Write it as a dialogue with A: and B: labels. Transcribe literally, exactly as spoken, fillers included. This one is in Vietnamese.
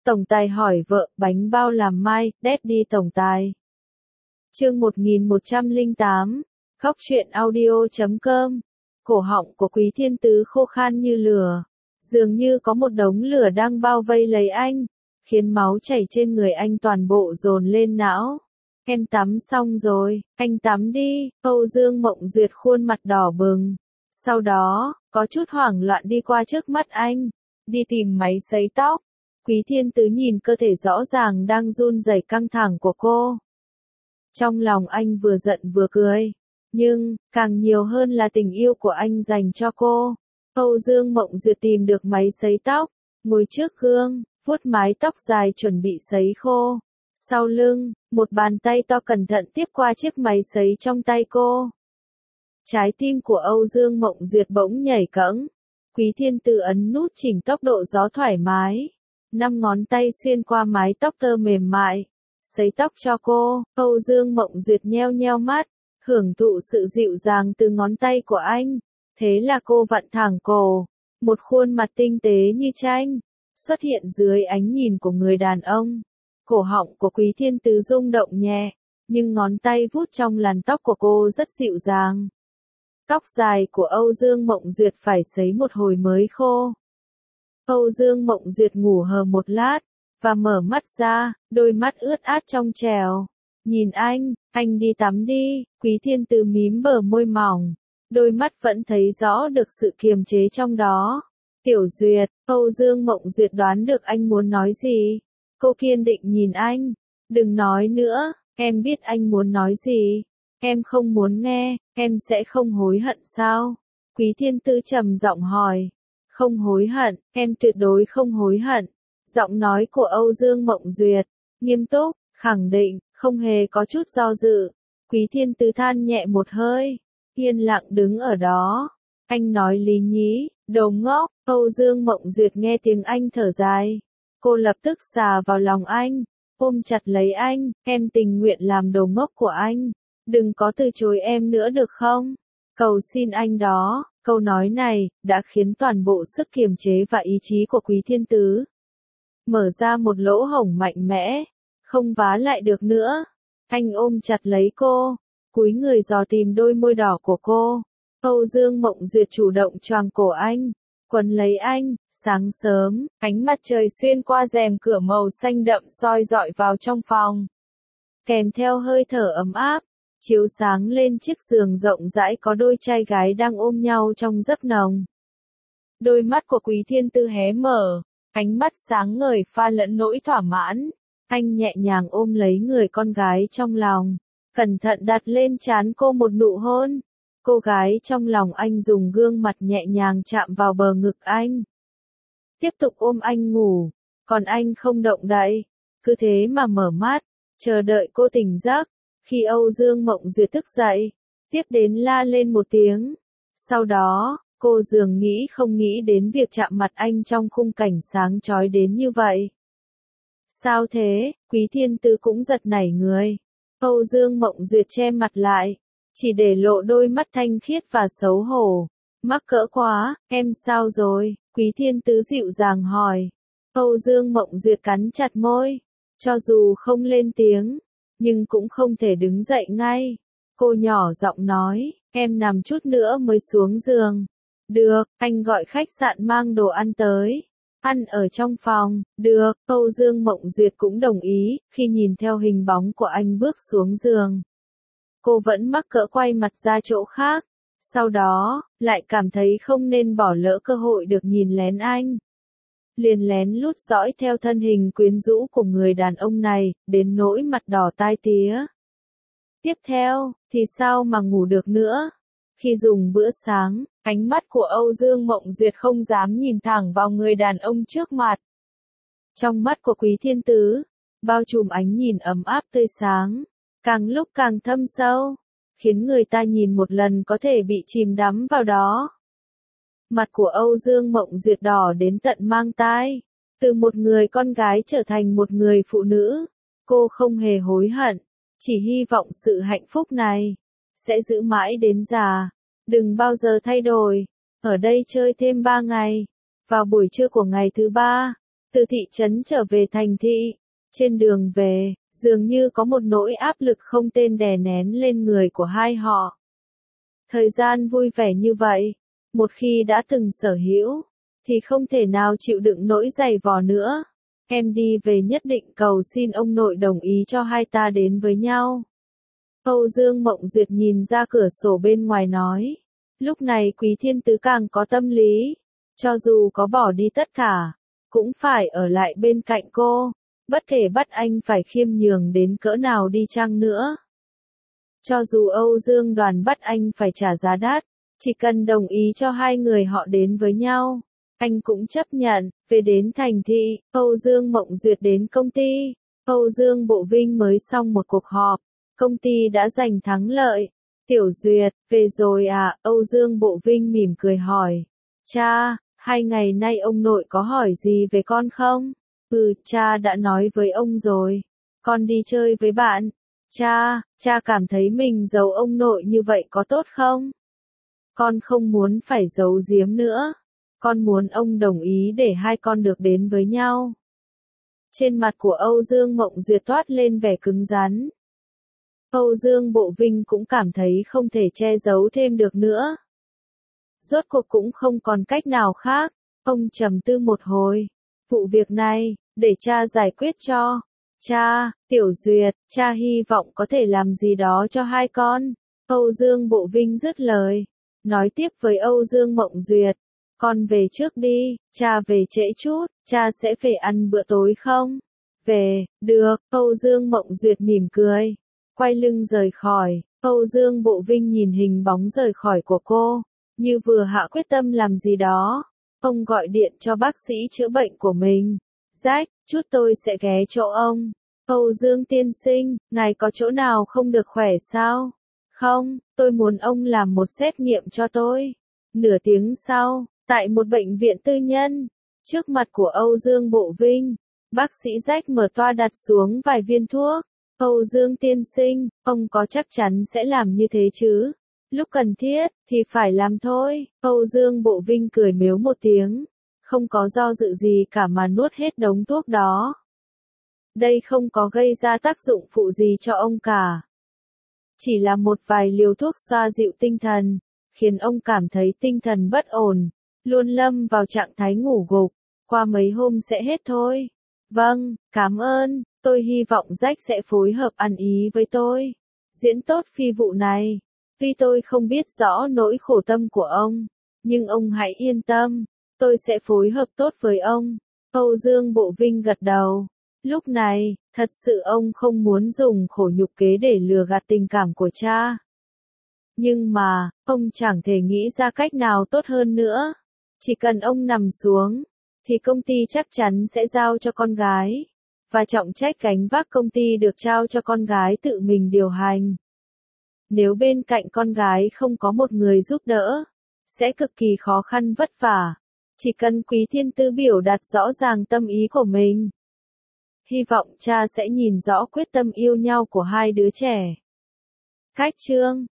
A: Tổng tài hỏi vợ, bánh bao làm mai, Daddy tổng tài. Chương một nghìn một trăm lẻ tám, khóc chuyện audio chấm com. Cổ họng của Quý Thiên Tứ khô khan như lửa, dường như có một đống lửa đang bao vây lấy anh, khiến máu chảy trên người anh toàn bộ dồn lên não. Em tắm xong rồi, anh tắm đi. Âu Dương Mộng Duyệt khuôn mặt đỏ bừng. Sau đó, có chút hoảng loạn đi qua trước mắt anh, đi tìm máy sấy tóc. Quý Thiên Tứ nhìn cơ thể rõ ràng đang run rẩy căng thẳng của cô. Trong lòng anh vừa giận vừa cười, nhưng, càng nhiều hơn là tình yêu của anh dành cho cô. Âu Dương Mộng Duyệt tìm được máy sấy tóc, ngồi trước gương, vuốt mái tóc dài chuẩn bị sấy khô. Sau lưng, một bàn tay to cẩn thận tiếp qua chiếc máy sấy trong tay cô. Trái tim của Âu Dương Mộng Duyệt bỗng nhảy cẫng. Quý Thiên Tứ ấn nút chỉnh tốc độ gió thoải mái. Năm ngón tay xuyên qua mái tóc tơ mềm mại, sấy tóc cho cô. Âu Dương Mộng Duyệt nheo nheo mắt, hưởng thụ sự dịu dàng từ ngón tay của anh. Thế là cô vặn thẳng cổ, một khuôn mặt tinh tế như tranh, xuất hiện dưới ánh nhìn của người đàn ông. Cổ họng của Quý Thiên Tứ rung động nhẹ, nhưng ngón tay vuốt trong làn tóc của cô rất dịu dàng. Tóc dài của Âu Dương Mộng Duyệt phải sấy một hồi mới khô. Âu Dương Mộng Duyệt ngủ hờ một lát, và mở mắt ra, đôi mắt ướt át trong trèo. Nhìn anh, anh đi tắm đi. Quý Thiên Tứ mím bờ môi mỏng, đôi mắt vẫn thấy rõ được sự kiềm chế trong đó. Tiểu Duyệt, Âu Dương Mộng Duyệt đoán được anh muốn nói gì. Cô kiên định nhìn anh. Đừng nói nữa, em biết anh muốn nói gì. Em không muốn nghe, em sẽ không hối hận sao? Quý Thiên Tứ trầm giọng hỏi. Không hối hận, em tuyệt đối không hối hận. Giọng nói của Âu Dương Mộng Duyệt, nghiêm túc, khẳng định, không hề có chút do dự. Quý Thiên Tứ than nhẹ một hơi, yên lặng đứng ở đó. Anh nói lý nhí, đồ ngốc. Âu Dương Mộng Duyệt nghe tiếng anh thở dài. Cô lập tức xà vào lòng anh, ôm chặt lấy anh. Em tình nguyện làm đồ ngốc của anh. Đừng có từ chối em nữa được không? Cầu xin anh đó. Câu nói này, đã khiến toàn bộ sức kiềm chế và ý chí của Quý Thiên Tứ mở ra một lỗ hổng mạnh mẽ, không vá lại được nữa. Anh ôm chặt lấy cô, cúi người dò tìm đôi môi đỏ của cô. Âu Dương Mộng Duyệt chủ động choàng cổ anh, quấn lấy anh. Sáng sớm, ánh mặt trời xuyên qua rèm cửa màu xanh đậm soi rọi vào trong phòng, kèm theo hơi thở ấm áp, chiếu sáng lên chiếc giường rộng rãi có đôi trai gái đang ôm nhau trong giấc nồng. Đôi mắt của Quý Thiên Tứ hé mở, ánh mắt sáng ngời pha lẫn nỗi thỏa mãn. Anh nhẹ nhàng ôm lấy người con gái trong lòng, cẩn thận đặt lên trán cô một nụ hôn. Cô gái trong lòng anh dùng gương mặt nhẹ nhàng chạm vào bờ ngực anh. Tiếp tục ôm anh ngủ, còn anh không động đậy, cứ thế mà mở mắt, chờ đợi cô tỉnh giấc. Khi Âu Dương Mộng Duyệt thức dậy, tiếp đến la lên một tiếng. Sau đó, cô dường nghĩ không nghĩ đến việc chạm mặt anh trong khung cảnh sáng chói đến như vậy. Sao thế? Quý Thiên Tứ cũng giật nảy người. Âu Dương Mộng Duyệt che mặt lại, chỉ để lộ đôi mắt thanh khiết và xấu hổ. Mắc cỡ quá, em sao rồi? Quý Thiên Tứ dịu dàng hỏi. Âu Dương Mộng Duyệt cắn chặt môi, cho dù không lên tiếng, nhưng cũng không thể đứng dậy ngay. Cô nhỏ giọng nói, em nằm chút nữa mới xuống giường. Được, anh gọi khách sạn mang đồ ăn tới. Ăn ở trong phòng. Được, Âu Dương Mộng Duyệt cũng đồng ý. Khi nhìn theo hình bóng của anh bước xuống giường, cô vẫn mắc cỡ quay mặt ra chỗ khác. Sau đó, lại cảm thấy không nên bỏ lỡ cơ hội được nhìn lén anh. Liền lén lút dõi theo thân hình quyến rũ của người đàn ông này, đến nỗi mặt đỏ tai tía. Tiếp theo, thì sao mà ngủ được nữa? Khi dùng bữa sáng, ánh mắt của Âu Dương Mộng Duyệt không dám nhìn thẳng vào người đàn ông trước mặt. Trong mắt của Quý Thiên Tứ, bao trùm ánh nhìn ấm áp tươi sáng, càng lúc càng thâm sâu, khiến người ta nhìn một lần có thể bị chìm đắm vào đó. Mặt của Âu Dương Mộng Duyệt đỏ đến tận mang tai. Từ một người con gái trở thành một người phụ nữ, cô không hề hối hận, chỉ hy vọng sự hạnh phúc này sẽ giữ mãi đến già, đừng bao giờ thay đổi. Ở đây chơi thêm ba ngày. Vào buổi trưa của ngày thứ ba, Từ thị trấn trở về thành thị, trên đường về, dường như có một nỗi áp lực không tên đè nén lên người của hai họ. Thời gian vui vẻ như vậy, một khi đã từng sở hữu, thì không thể nào chịu đựng nỗi dày vò nữa. Em đi về nhất định cầu xin ông nội đồng ý cho hai ta đến với nhau. Âu Dương Mộng Duyệt nhìn ra cửa sổ bên ngoài nói. Lúc này Quý Thiên Tứ càng có tâm lý. Cho dù có bỏ đi tất cả, cũng phải ở lại bên cạnh cô. Bất kể bắt anh phải khiêm nhường đến cỡ nào đi chăng nữa. Cho dù Âu Dương Đoàn bắt anh phải trả giá đắt, chỉ cần đồng ý cho hai người họ đến với nhau, anh cũng chấp nhận. Về đến thành thị, Âu Dương Mộng Duyệt đến công ty. Âu Dương Bộ Vinh mới xong một cuộc họp, công ty đã giành thắng lợi. Tiểu Duyệt, về rồi à? Âu Dương Bộ Vinh mỉm cười hỏi. Cha, hai ngày nay ông nội có hỏi gì về con không? Ừ, cha đã nói với ông rồi. Con đi chơi với bạn. Cha, cha cảm thấy mình giấu ông nội như vậy có tốt không? Con không muốn phải giấu giếm nữa. Con muốn ông đồng ý để hai con được đến với nhau. Trên mặt của Âu Dương Mộng Duyệt toát lên vẻ cứng rắn. Âu Dương Bộ Vinh cũng cảm thấy không thể che giấu thêm được nữa. Rốt cuộc cũng không còn cách nào khác. Ông trầm tư một hồi. Vụ việc này, để cha giải quyết cho. Cha, Tiểu Duyệt, cha hy vọng có thể làm gì đó cho hai con. Âu Dương Bộ Vinh dứt lời. Nói tiếp với Âu Dương Mộng Duyệt. Con về trước đi, cha về trễ chút, cha sẽ về ăn bữa tối không? Về, được, Âu Dương Mộng Duyệt mỉm cười. Quay lưng rời khỏi, Âu Dương Bộ Vinh nhìn hình bóng rời khỏi của cô, như vừa hạ quyết tâm làm gì đó. Ông gọi điện cho bác sĩ chữa bệnh của mình. Jack, chút tôi sẽ ghé chỗ ông. Âu Dương tiên sinh, ngài có chỗ nào không được khỏe sao? Không, tôi muốn ông làm một xét nghiệm cho tôi. Nửa tiếng sau, tại một bệnh viện tư nhân, trước mặt của Âu Dương Bộ Vinh, bác sĩ Jack mở toa đặt xuống vài viên thuốc. Âu Dương tiên sinh, ông có chắc chắn sẽ làm như thế chứ? Lúc cần thiết, thì phải làm thôi. Âu Dương Bộ Vinh cười mếu một tiếng, không có do dự gì cả mà nuốt hết đống thuốc đó. Đây không có gây ra tác dụng phụ gì cho ông cả. Chỉ là một vài liều thuốc xoa dịu tinh thần, khiến ông cảm thấy tinh thần bất ổn, luôn lâm vào trạng thái ngủ gục. Qua mấy hôm sẽ hết thôi. Vâng, cảm ơn, tôi hy vọng Jack sẽ phối hợp ăn ý với tôi. Diễn tốt phi vụ này. Tuy tôi không biết rõ nỗi khổ tâm của ông, nhưng ông hãy yên tâm, tôi sẽ phối hợp tốt với ông. Âu Dương Bộ Vinh gật đầu. Lúc này, thật sự ông không muốn dùng khổ nhục kế để lừa gạt tình cảm của cha. Nhưng mà, ông chẳng thể nghĩ ra cách nào tốt hơn nữa. Chỉ cần ông nằm xuống, thì công ty chắc chắn sẽ giao cho con gái. Và trọng trách gánh vác công ty được trao cho con gái tự mình điều hành. Nếu bên cạnh con gái không có một người giúp đỡ, sẽ cực kỳ khó khăn vất vả. Chỉ cần Quý Thiên Tứ biểu đạt rõ ràng tâm ý của mình. Hy vọng cha sẽ nhìn rõ quyết tâm yêu nhau của hai đứa trẻ. Khách chương